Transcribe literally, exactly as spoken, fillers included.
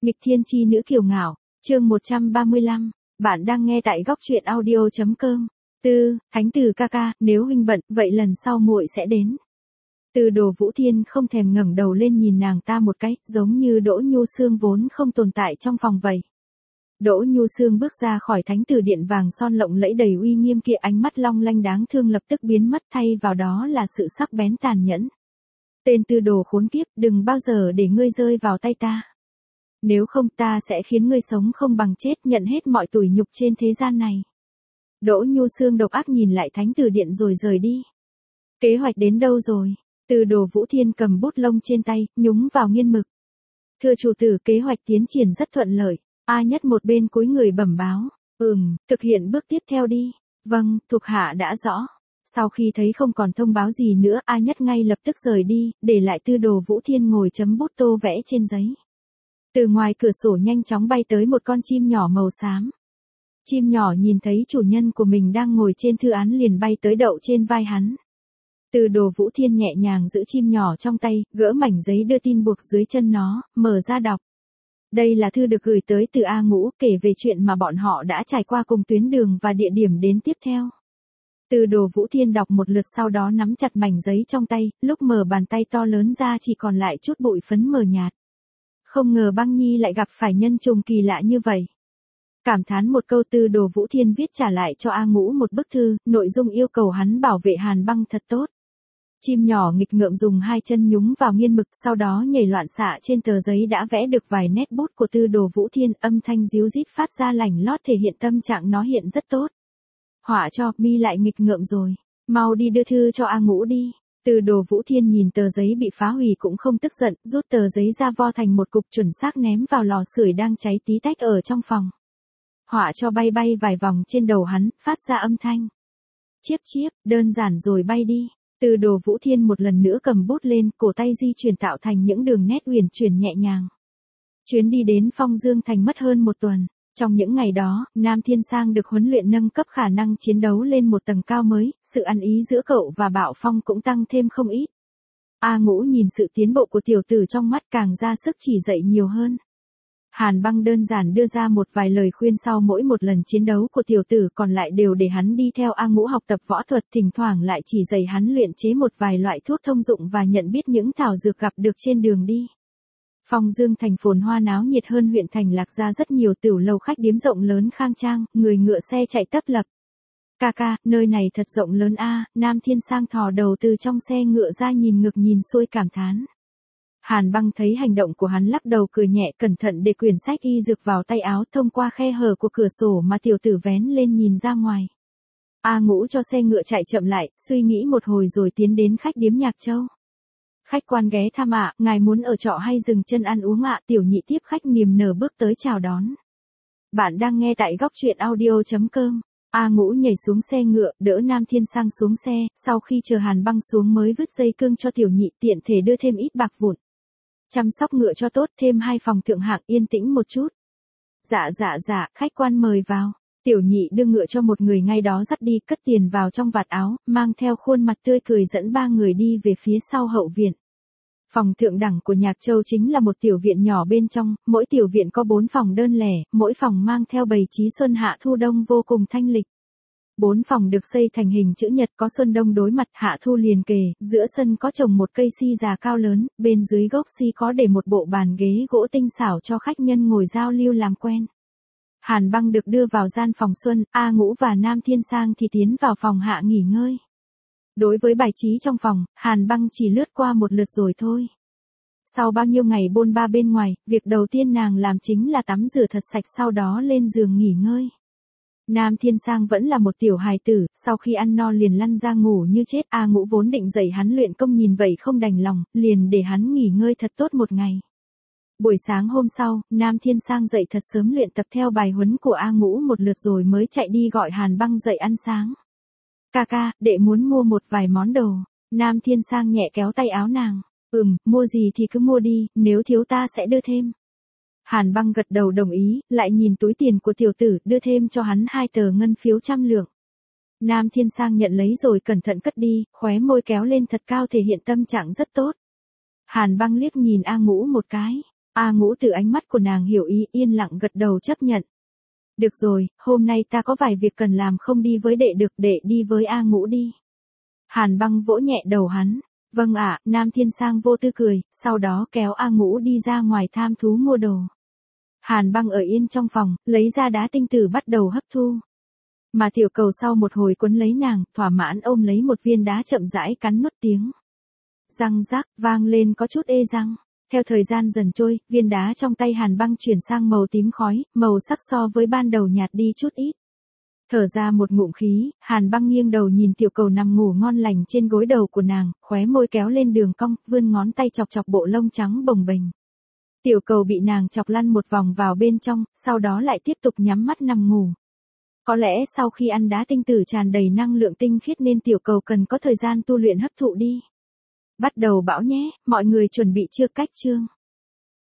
Nghịch thiên chi nữ kiều ngạo, chương một trăm ba mươi lăm, bạn đang nghe tại góc truyện audio chấm com. Tư, Thánh Từ ca ca, nếu huynh bận, vậy lần sau muội sẽ đến. Từ Đồ Vũ Thiên không thèm ngẩng đầu lên nhìn nàng ta một cái, giống như Đỗ Nhu Sương vốn không tồn tại trong phòng vậy. Đỗ Nhu Sương bước ra khỏi Thánh Từ điện vàng son lộng lẫy đầy uy nghiêm kia, ánh mắt long lanh đáng thương lập tức biến mất, thay vào đó là sự sắc bén tàn nhẫn. Tên Tư Đồ khốn kiếp, đừng bao giờ để ngươi rơi vào tay ta. Nếu không ta sẽ khiến ngươi sống không bằng chết, nhận hết mọi tủi nhục trên thế gian này. Đỗ Nhu Sương độc ác nhìn lại Thánh Từ điện rồi rời đi. Kế hoạch đến đâu rồi? Từ Đồ Vũ Thiên cầm bút lông trên tay, nhúng vào nghiên mực. Thưa chủ tử, kế hoạch tiến triển rất thuận lợi. A Nhất một bên cúi người bẩm báo. Ừm, thực hiện bước tiếp theo đi. Vâng, thuộc hạ đã rõ. Sau khi thấy không còn thông báo gì nữa, A Nhất ngay lập tức rời đi, để lại Tư Đồ Vũ Thiên ngồi chấm bút tô vẽ trên giấy. Từ ngoài cửa sổ nhanh chóng bay tới một con chim nhỏ màu xám. Chim nhỏ nhìn thấy chủ nhân của mình đang ngồi trên thư án liền bay tới đậu trên vai hắn. Từ Đồ Vũ Thiên nhẹ nhàng giữ chim nhỏ trong tay, gỡ mảnh giấy đưa tin buộc dưới chân nó, mở ra đọc. Đây là thư được gửi tới từ A Ngũ, kể về chuyện mà bọn họ đã trải qua cùng tuyến đường và địa điểm đến tiếp theo. Từ Đồ Vũ Thiên đọc một lượt sau đó nắm chặt mảnh giấy trong tay, lúc mở bàn tay to lớn ra chỉ còn lại chút bụi phấn mờ nhạt. Không ngờ Băng Nhi lại gặp phải nhân trùng kỳ lạ như vậy. Cảm thán một câu, Từ Đồ Vũ Thiên viết trả lại cho A Ngũ một bức thư, nội dung yêu cầu hắn bảo vệ Hàn Băng thật tốt. Chim nhỏ nghịch ngợm dùng hai chân nhúng vào nghiên mực, sau đó nhảy loạn xạ trên tờ giấy đã vẽ được vài nét bút của Từ Đồ Vũ Thiên, âm thanh ríu rít phát ra lành lót thể hiện tâm trạng nó hiện rất tốt. Họa cho, mi lại nghịch ngợm rồi, mau đi đưa thư cho A Ngũ đi. Từ Đồ Vũ Thiên nhìn tờ giấy bị phá hủy cũng không tức giận, rút tờ giấy ra vo thành một cục chuẩn xác ném vào lò sưởi đang cháy tí tách ở trong phòng. Họa cho bay bay vài vòng trên đầu hắn, phát ra âm thanh chiếp chiếp, đơn giản rồi bay đi. Từ Đồ Vũ Thiên một lần nữa cầm bút lên, cổ tay di chuyển tạo thành những đường nét uyển chuyển nhẹ nhàng. Chuyến đi đến Phong Dương Thành mất hơn một tuần. Trong những ngày đó, Nam Thiên Sang được huấn luyện nâng cấp khả năng chiến đấu lên một tầng cao mới, sự ăn ý giữa cậu và Bảo Phong cũng tăng thêm không ít. A Ngũ nhìn sự tiến bộ của tiểu tử trong mắt càng ra sức chỉ dạy nhiều hơn. Hàn Băng đơn giản đưa ra một vài lời khuyên sau mỗi một lần chiến đấu của tiểu tử, còn lại đều để hắn đi theo A Ngũ học tập võ thuật, thỉnh thoảng lại chỉ dạy hắn luyện chế một vài loại thuốc thông dụng và nhận biết những thảo dược gặp được trên đường đi. Phong Dương Thành phồn hoa náo nhiệt hơn huyện thành Lạc Gia rất nhiều, tiểu lầu khách điếm rộng lớn khang trang, người ngựa xe chạy tấp lập. Ca ca, nơi này thật rộng lớn a. Nam Thiên Sang thò đầu từ trong xe ngựa ra nhìn ngực nhìn xuôi cảm thán. Hàn Băng thấy hành động của hắn lắc đầu cười nhẹ, cẩn thận để quyển sách y dược vào tay áo, thông qua khe hở của cửa sổ mà tiểu tử vén lên nhìn ra ngoài. A Ngũ cho xe ngựa chạy chậm lại, suy nghĩ một hồi rồi tiến đến khách điếm Nhạc Châu. Khách quan ghé thăm ạ, ngài muốn ở trọ hay dừng chân ăn uống ạ? Tiểu nhị tiếp khách niềm nở bước tới chào đón. Bạn đang nghe tại góc truyện audio chấm com. A Ngũ nhảy xuống xe ngựa, đỡ Nam Thiên Sang xuống xe, sau khi chờ Hàn Băng xuống mới vứt dây cương cho tiểu nhị, tiện thể đưa thêm ít bạc vụn. Chăm sóc ngựa cho tốt, thêm hai phòng thượng hạng, yên tĩnh một chút. Dạ dạ dạ, khách quan mời vào. Tiểu nhị đưa ngựa cho một người ngay đó dắt đi, cất tiền vào trong vạt áo, mang theo khuôn mặt tươi cười dẫn ba người đi về phía sau hậu viện. Phòng thượng đẳng của Nhạc Châu chính là một tiểu viện nhỏ bên trong, mỗi tiểu viện có bốn phòng đơn lẻ, mỗi phòng mang theo bày trí xuân hạ thu đông vô cùng thanh lịch. Bốn phòng được xây thành hình chữ nhật, có xuân đông đối mặt, hạ thu liền kề, giữa sân có trồng một cây si già cao lớn, bên dưới gốc si có để một bộ bàn ghế gỗ tinh xảo cho khách nhân ngồi giao lưu làm quen. Hàn Băng được đưa vào gian phòng xuân, A Ngũ và Nam Thiên Sang thì tiến vào phòng hạ nghỉ ngơi. Đối với bài trí trong phòng, Hàn Băng chỉ lướt qua một lượt rồi thôi. Sau bao nhiêu ngày bôn ba bên ngoài, việc đầu tiên nàng làm chính là tắm rửa thật sạch, sau đó lên giường nghỉ ngơi. Nam Thiên Sang vẫn là một tiểu hài tử, sau khi ăn no liền lăn ra ngủ như chết. A Ngũ vốn định dạy hắn luyện công, nhìn vậy không đành lòng, liền để hắn nghỉ ngơi thật tốt một ngày. Buổi sáng hôm sau, Nam Thiên Sang dậy thật sớm luyện tập theo bài huấn của A Ngũ một lượt rồi mới chạy đi gọi Hàn Băng dậy ăn sáng. Ca ca, đệ muốn mua một vài món đồ. Nam Thiên Sang nhẹ kéo tay áo nàng. Ừm, mua gì thì cứ mua đi, nếu thiếu ta sẽ đưa thêm. Hàn Băng gật đầu đồng ý, lại nhìn túi tiền của tiểu tử, đưa thêm cho hắn hai tờ ngân phiếu trăm lượng. Nam Thiên Sang nhận lấy rồi cẩn thận cất đi, khóe môi kéo lên thật cao thể hiện tâm trạng rất tốt. Hàn Băng liếc nhìn A Ngũ một cái. A Ngũ từ ánh mắt của nàng hiểu ý, yên lặng gật đầu chấp nhận. Được rồi, hôm nay ta có vài việc cần làm, không đi với đệ được, đệ đi với A Ngũ đi. Hàn Băng vỗ nhẹ đầu hắn. Vâng ạ, Nam Thiên Sang vô tư cười, sau đó kéo A Ngũ đi ra ngoài tham thú mua đồ. Hàn Băng ở yên trong phòng, lấy ra đá tinh tử bắt đầu hấp thu. Mà Tiểu Cầu sau một hồi quấn lấy nàng, thỏa mãn ôm lấy một viên đá chậm rãi cắn nuốt tiếng. Răng rác, vang lên có chút ê răng. Theo thời gian dần trôi, viên đá trong tay Hàn Băng chuyển sang màu tím khói, màu sắc so với ban đầu nhạt đi chút ít. Thở ra một ngụm khí, Hàn Băng nghiêng đầu nhìn Tiểu Cầu nằm ngủ ngon lành trên gối đầu của nàng, khóe môi kéo lên đường cong, vươn ngón tay chọc chọc bộ lông trắng bồng bềnh. Tiểu Cầu bị nàng chọc lăn một vòng vào bên trong, sau đó lại tiếp tục nhắm mắt nằm ngủ. Có lẽ sau khi ăn đá tinh tử tràn đầy năng lượng tinh khiết nên Tiểu Cầu cần có thời gian tu luyện hấp thụ đi. Bắt đầu bão nhé, mọi người chuẩn bị chưa cách chương.